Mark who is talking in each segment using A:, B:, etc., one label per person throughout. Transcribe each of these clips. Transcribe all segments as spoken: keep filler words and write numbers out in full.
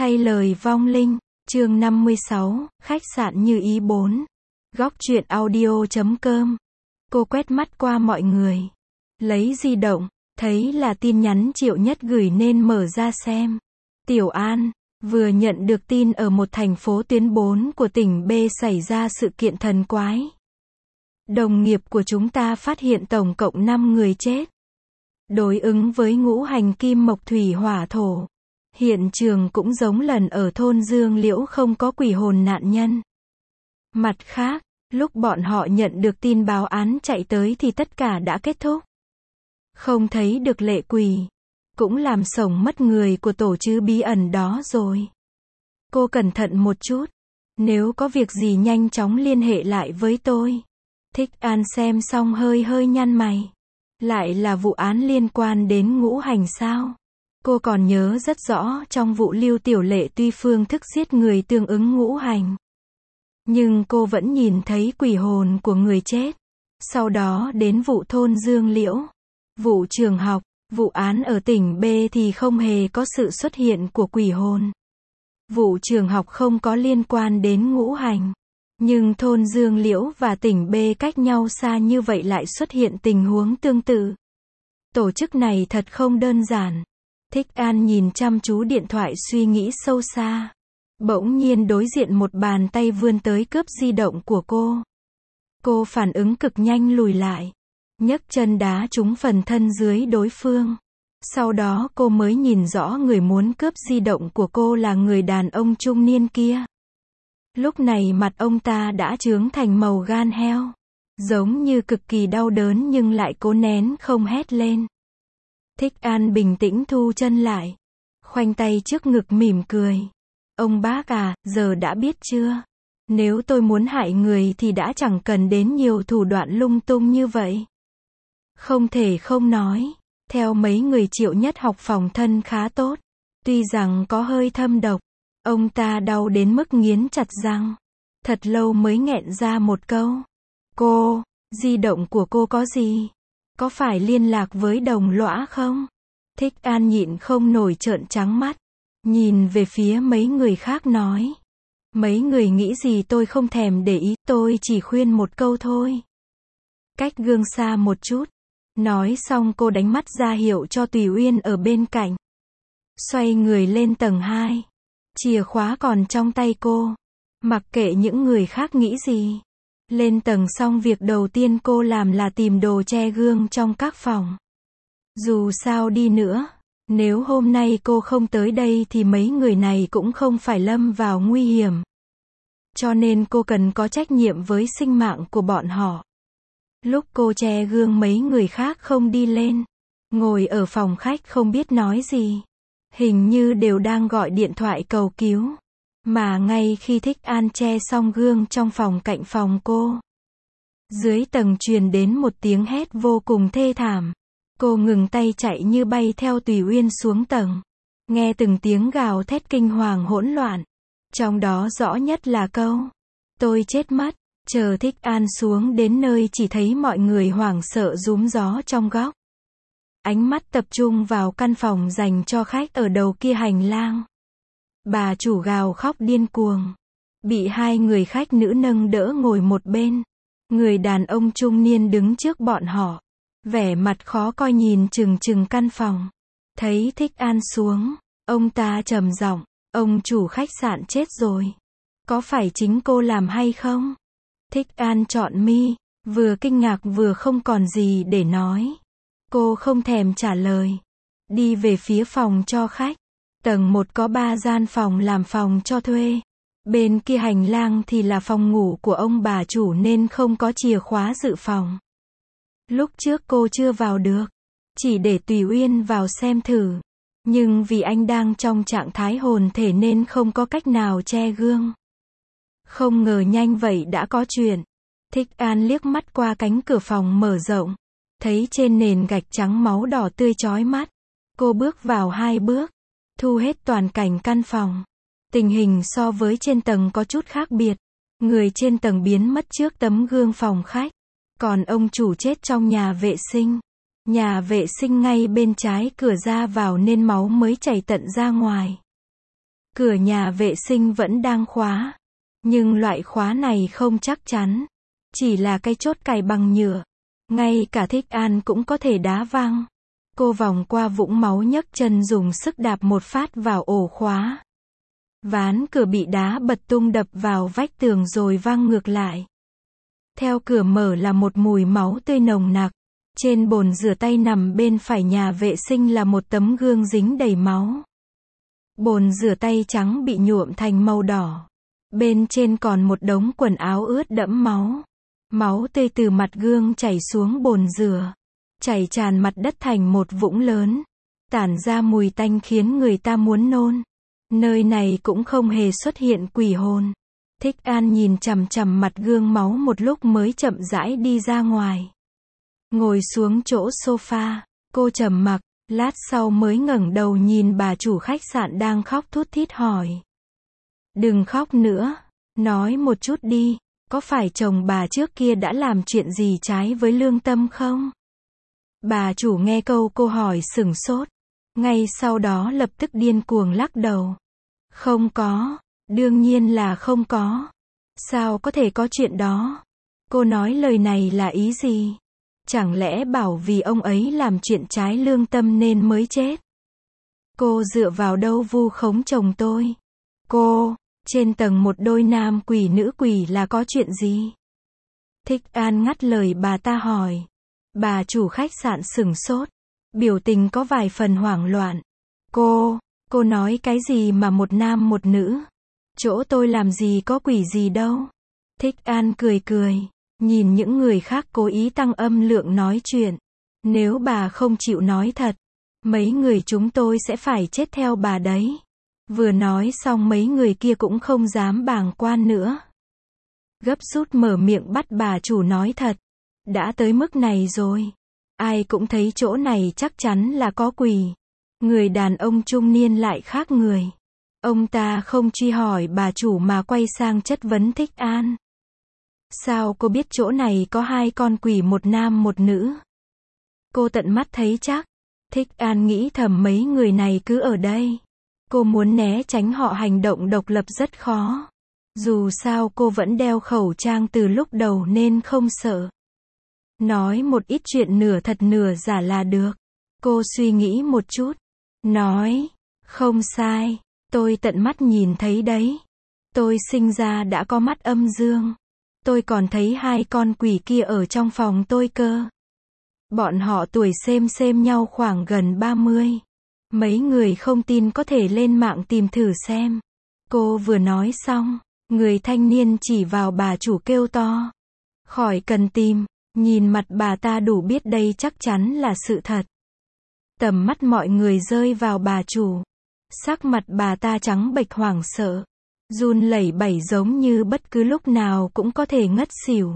A: Thay lời vong linh, chương năm mươi sáu, khách sạn như ý bốn. Góc truyện audio chấm com. Cô quét mắt qua mọi người. Lấy di động, thấy là tin nhắn Triệu Nhất gửi nên mở ra xem. Tiểu An, vừa nhận được tin ở một thành phố tuyến bốn của tỉnh B xảy ra sự kiện thần quái. Đồng nghiệp của chúng ta phát hiện tổng cộng năm người chết. Đối ứng với ngũ hành kim mộc thủy hỏa thổ. Hiện trường cũng giống lần ở thôn Dương Liễu, không có quỷ hồn nạn nhân. Mặt khác, lúc bọn họ nhận được tin báo án chạy tới thì tất cả đã kết thúc. Không thấy được lệ quỷ. Cũng làm sổng mất người của tổ chứ bí ẩn đó rồi. Cô cẩn thận một chút. Nếu có việc gì nhanh chóng liên hệ lại với tôi. Thích An xem xong hơi hơi nhăn mày. Lại là vụ án liên quan đến ngũ hành sao? Cô còn nhớ rất rõ trong vụ Lưu Tiểu Lệ tuy phương thức giết người tương ứng ngũ hành. Nhưng cô vẫn nhìn thấy quỷ hồn của người chết. Sau đó đến vụ thôn Dương Liễu. Vụ trường học, vụ án ở tỉnh B thì không hề có sự xuất hiện của quỷ hồn. Vụ trường học không có liên quan đến ngũ hành. Nhưng thôn Dương Liễu và tỉnh B cách nhau xa như vậy lại xuất hiện tình huống tương tự. Tổ chức này thật không đơn giản. Thích An nhìn chăm chú điện thoại suy nghĩ sâu xa. Bỗng nhiên đối diện một bàn tay vươn tới cướp di động của cô. Cô phản ứng cực nhanh lùi lại. Nhấc chân đá trúng phần thân dưới đối phương. Sau đó cô mới nhìn rõ người muốn cướp di động của cô là người đàn ông trung niên kia. Lúc này mặt ông ta đã chướng thành màu gan heo. Giống như cực kỳ đau đớn nhưng lại cố nén không hét lên. Thích An bình tĩnh thu chân lại. Khoanh tay trước ngực mỉm cười. Ông bác à, giờ đã biết chưa? Nếu tôi muốn hại người thì đã chẳng cần đến nhiều thủ đoạn lung tung như vậy. Không thể không nói. Theo mấy người Triệu Nhất học phòng thân khá tốt. Tuy rằng có hơi thâm độc. Ông ta đau đến mức nghiến chặt răng. Thật lâu mới nghẹn ra một câu. Cô, di động của cô có gì? Có phải liên lạc với đồng lõa không? Thích An nhịn không nổi trợn trắng mắt. Nhìn về phía mấy người khác nói. Mấy người nghĩ gì tôi không thèm để ý, tôi chỉ khuyên một câu thôi. Cách gương xa một chút. Nói xong cô đánh mắt ra hiệu cho Tùy Uyên ở bên cạnh. Xoay người lên tầng hai. Chìa khóa còn trong tay cô. Mặc kệ những người khác nghĩ gì. Lên tầng xong việc đầu tiên cô làm là tìm đồ che gương trong các phòng. Dù sao đi nữa, nếu hôm nay cô không tới đây thì mấy người này cũng không phải lâm vào nguy hiểm. Cho nên cô cần có trách nhiệm với sinh mạng của bọn họ. Lúc cô che gương mấy người khác không đi lên. Ngồi ở phòng khách không biết nói gì. Hình như đều đang gọi điện thoại cầu cứu. Mà ngay khi Thích An che xong gương trong phòng cạnh phòng cô. Dưới tầng truyền đến một tiếng hét vô cùng thê thảm. Cô ngừng tay chạy như bay theo Tùy Uyên xuống tầng. Nghe từng tiếng gào thét kinh hoàng hỗn loạn. Trong đó rõ nhất là câu. Tôi chết mất. Chờ Thích An xuống đến nơi chỉ thấy mọi người hoảng sợ rúm gió trong góc. Ánh mắt tập trung vào căn phòng dành cho khách ở đầu kia hành lang. Bà chủ gào khóc điên cuồng. Bị hai người khách nữ nâng đỡ ngồi một bên. Người đàn ông trung niên đứng trước bọn họ. Vẻ mặt khó coi nhìn chừng chừng căn phòng. Thấy Thích An xuống. Ông ta trầm giọng. Ông chủ khách sạn chết rồi. Có phải chính cô làm hay không? Thích An trọn mi. Vừa kinh ngạc vừa không còn gì để nói. Cô không thèm trả lời. Đi về phía phòng cho khách. Tầng một có ba gian phòng làm phòng cho thuê. Bên kia hành lang thì là phòng ngủ của ông bà chủ nên không có chìa khóa dự phòng. Lúc trước cô chưa vào được. Chỉ để Tùy Uyên vào xem thử. Nhưng vì anh đang trong trạng thái hồn thể nên không có cách nào che gương. Không ngờ nhanh vậy đã có chuyện. Thích An liếc mắt qua cánh cửa phòng mở rộng. Thấy trên nền gạch trắng máu đỏ tươi chói mắt. Cô bước vào hai bước. Thu hết toàn cảnh căn phòng. Tình hình so với trên tầng có chút khác biệt. Người trên tầng biến mất trước tấm gương phòng khách. Còn ông chủ chết trong nhà vệ sinh. Nhà vệ sinh ngay bên trái cửa ra vào nên máu mới chảy tận ra ngoài. Cửa nhà vệ sinh vẫn đang khóa. Nhưng loại khóa này không chắc chắn. Chỉ là cái chốt cài bằng nhựa. Ngay cả Thích An cũng có thể đá văng. Cô vòng qua vũng máu nhấc chân dùng sức đạp một phát vào ổ khóa. Ván cửa bị đá bật tung đập vào vách tường rồi văng ngược lại. Theo cửa mở là một mùi máu tươi nồng nặc. Trên bồn rửa tay nằm bên phải nhà vệ sinh là một tấm gương dính đầy máu. Bồn rửa tay trắng bị nhuộm thành màu đỏ. Bên trên còn một đống quần áo ướt đẫm máu. Máu tươi từ mặt gương chảy xuống bồn rửa. Chảy tràn mặt đất thành một vũng lớn. Tản ra mùi tanh khiến người ta muốn nôn. Nơi này cũng không hề xuất hiện quỷ hồn. Thích An nhìn chằm chằm mặt gương máu một lúc mới chậm rãi đi ra ngoài. Ngồi xuống chỗ sofa, cô trầm mặc, lát sau mới ngẩng đầu nhìn bà chủ khách sạn đang khóc thút thít hỏi. Đừng khóc nữa, nói một chút đi, có phải chồng bà trước kia đã làm chuyện gì trái với lương tâm không? Bà chủ nghe câu cô hỏi sửng sốt, ngay sau đó lập tức điên cuồng lắc đầu. Không có, đương nhiên là không có. Sao có thể có chuyện đó? Cô nói lời này là ý gì? Chẳng lẽ bảo vì ông ấy làm chuyện trái lương tâm nên mới chết? Cô dựa vào đâu vu khống chồng tôi? Cô, trên tầng một đôi nam quỷ nữ quỷ là có chuyện gì? Thích An ngắt lời bà ta hỏi. Bà chủ khách sạn sửng sốt, biểu tình có vài phần hoảng loạn. Cô, cô nói cái gì mà một nam một nữ? Chỗ tôi làm gì có quỷ gì đâu. Thích An cười cười, nhìn những người khác cố ý tăng âm lượng nói chuyện. Nếu bà không chịu nói thật, mấy người chúng tôi sẽ phải chết theo bà đấy. Vừa nói xong mấy người kia cũng không dám bàng quan nữa. Gấp rút mở miệng bắt bà chủ nói thật. Đã tới mức này rồi. Ai cũng thấy chỗ này chắc chắn là có quỷ. Người đàn ông trung niên lại khác người. Ông ta không truy hỏi bà chủ mà quay sang chất vấn Thích An. Sao cô biết chỗ này có hai con quỷ một nam một nữ? Cô tận mắt thấy chắc. Thích An nghĩ thầm mấy người này cứ ở đây. Cô muốn né tránh họ hành động độc lập rất khó. Dù sao cô vẫn đeo khẩu trang từ lúc đầu nên không sợ. Nói một ít chuyện nửa thật nửa giả là được. Cô suy nghĩ một chút. Nói, không sai, tôi tận mắt nhìn thấy đấy. Tôi sinh ra đã có mắt âm dương. Tôi còn thấy hai con quỷ kia ở trong phòng tôi cơ. Bọn họ tuổi xem xem nhau khoảng gần ba mươi. Mấy người không tin có thể lên mạng tìm thử xem. Cô vừa nói xong, người thanh niên chỉ vào bà chủ kêu to. Khỏi cần tìm, nhìn mặt bà ta đủ biết đây chắc chắn là sự thật. Tầm mắt mọi người rơi vào bà chủ. Sắc mặt bà ta trắng bệch hoảng sợ. Run lẩy bẩy giống như bất cứ lúc nào cũng có thể ngất xỉu.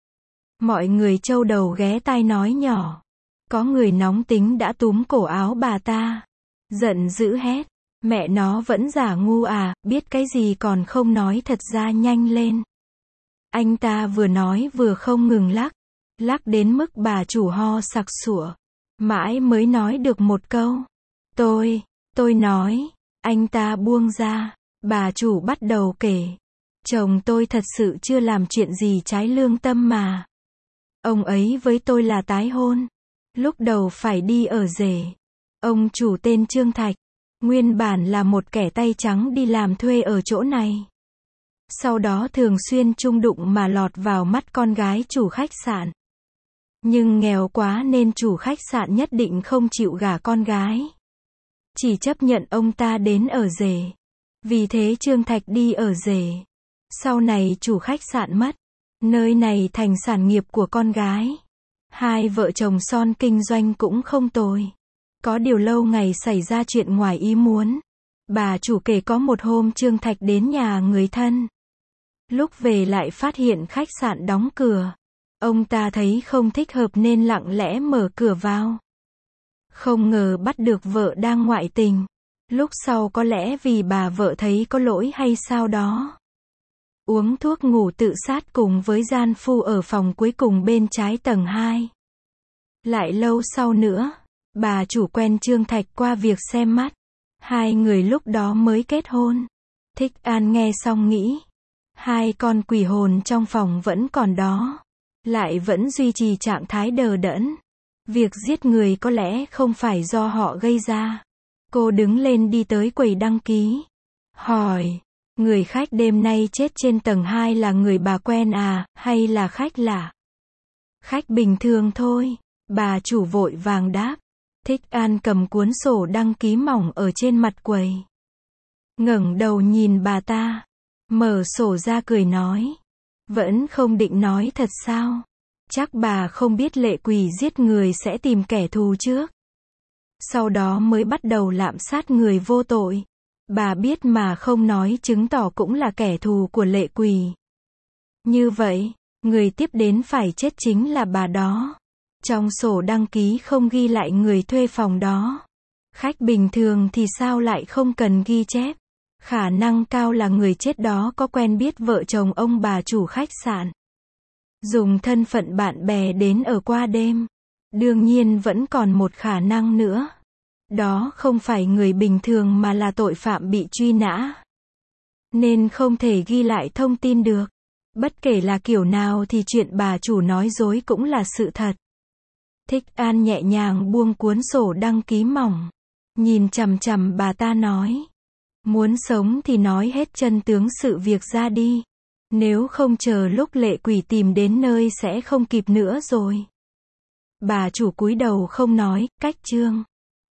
A: Mọi người trâu đầu ghé tai nói nhỏ. Có người nóng tính đã túm cổ áo bà ta. Giận dữ hét. Mẹ nó vẫn giả ngu à, biết cái gì còn không nói thật ra nhanh lên. Anh ta vừa nói vừa không ngừng lắc. Lắc đến mức bà chủ ho sặc sụa. Mãi mới nói được một câu. Tôi, tôi nói. Anh ta buông ra. Bà chủ bắt đầu kể. Chồng tôi thật sự chưa làm chuyện gì trái lương tâm mà. Ông ấy với tôi là tái hôn. Lúc đầu phải đi ở rể. Ông chủ tên Trương Thạch. Nguyên bản là một kẻ tay trắng đi làm thuê ở chỗ này. Sau đó thường xuyên chung đụng mà lọt vào mắt con gái chủ khách sạn. Nhưng nghèo quá nên chủ khách sạn nhất định không chịu gả con gái. Chỉ chấp nhận ông ta đến ở rể. Vì thế Trương Thạch đi ở rể. Sau này chủ khách sạn mất. Nơi này thành sản nghiệp của con gái. Hai vợ chồng son kinh doanh cũng không tồi. Có điều lâu ngày xảy ra chuyện ngoài ý muốn. Bà chủ kể có một hôm Trương Thạch đến nhà người thân. Lúc về lại phát hiện khách sạn đóng cửa. Ông ta thấy không thích hợp nên lặng lẽ mở cửa vào. Không ngờ bắt được vợ đang ngoại tình. Lúc sau có lẽ vì bà vợ thấy có lỗi hay sao đó. Uống thuốc ngủ tự sát cùng với gian phu ở phòng cuối cùng bên trái tầng hai. Lại lâu sau nữa, bà chủ quen Trương Thạch qua việc xem mắt. Hai người lúc đó mới kết hôn. Thích An nghe xong nghĩ, hai con quỷ hồn trong phòng vẫn còn đó, lại vẫn duy trì trạng thái đờ đẫn. Việc giết người có lẽ không phải do họ gây ra. Cô đứng lên đi tới quầy đăng ký. Hỏi, người khách đêm nay chết trên tầng hai là người bà quen à, hay là khách lạ? Khách bình thường thôi. Bà chủ vội vàng đáp. Thích An cầm cuốn sổ đăng ký mỏng ở trên mặt quầy. Ngẩng đầu nhìn bà ta. Mở sổ ra cười nói. Vẫn không định nói thật sao? Chắc bà không biết lệ quỷ giết người sẽ tìm kẻ thù trước. Sau đó mới bắt đầu lạm sát người vô tội. Bà biết mà không nói chứng tỏ cũng là kẻ thù của lệ quỷ. Như vậy, người tiếp đến phải chết chính là bà đó. Trong sổ đăng ký không ghi lại người thuê phòng đó. Khách bình thường thì sao lại không cần ghi chép. Khả năng cao là người chết đó có quen biết vợ chồng ông bà chủ khách sạn. Dùng thân phận bạn bè đến ở qua đêm. Đương nhiên vẫn còn một khả năng nữa. Đó không phải người bình thường mà là tội phạm bị truy nã. Nên không thể ghi lại thông tin được. Bất kể là kiểu nào thì chuyện bà chủ nói dối cũng là sự thật. Thích An nhẹ nhàng buông cuốn sổ đăng ký mỏng. Nhìn chằm chằm bà ta nói. Muốn sống thì nói hết chân tướng sự việc ra đi. Nếu không chờ lúc lệ quỷ tìm đến nơi sẽ không kịp nữa rồi. Bà chủ cúi đầu không nói, cách chương.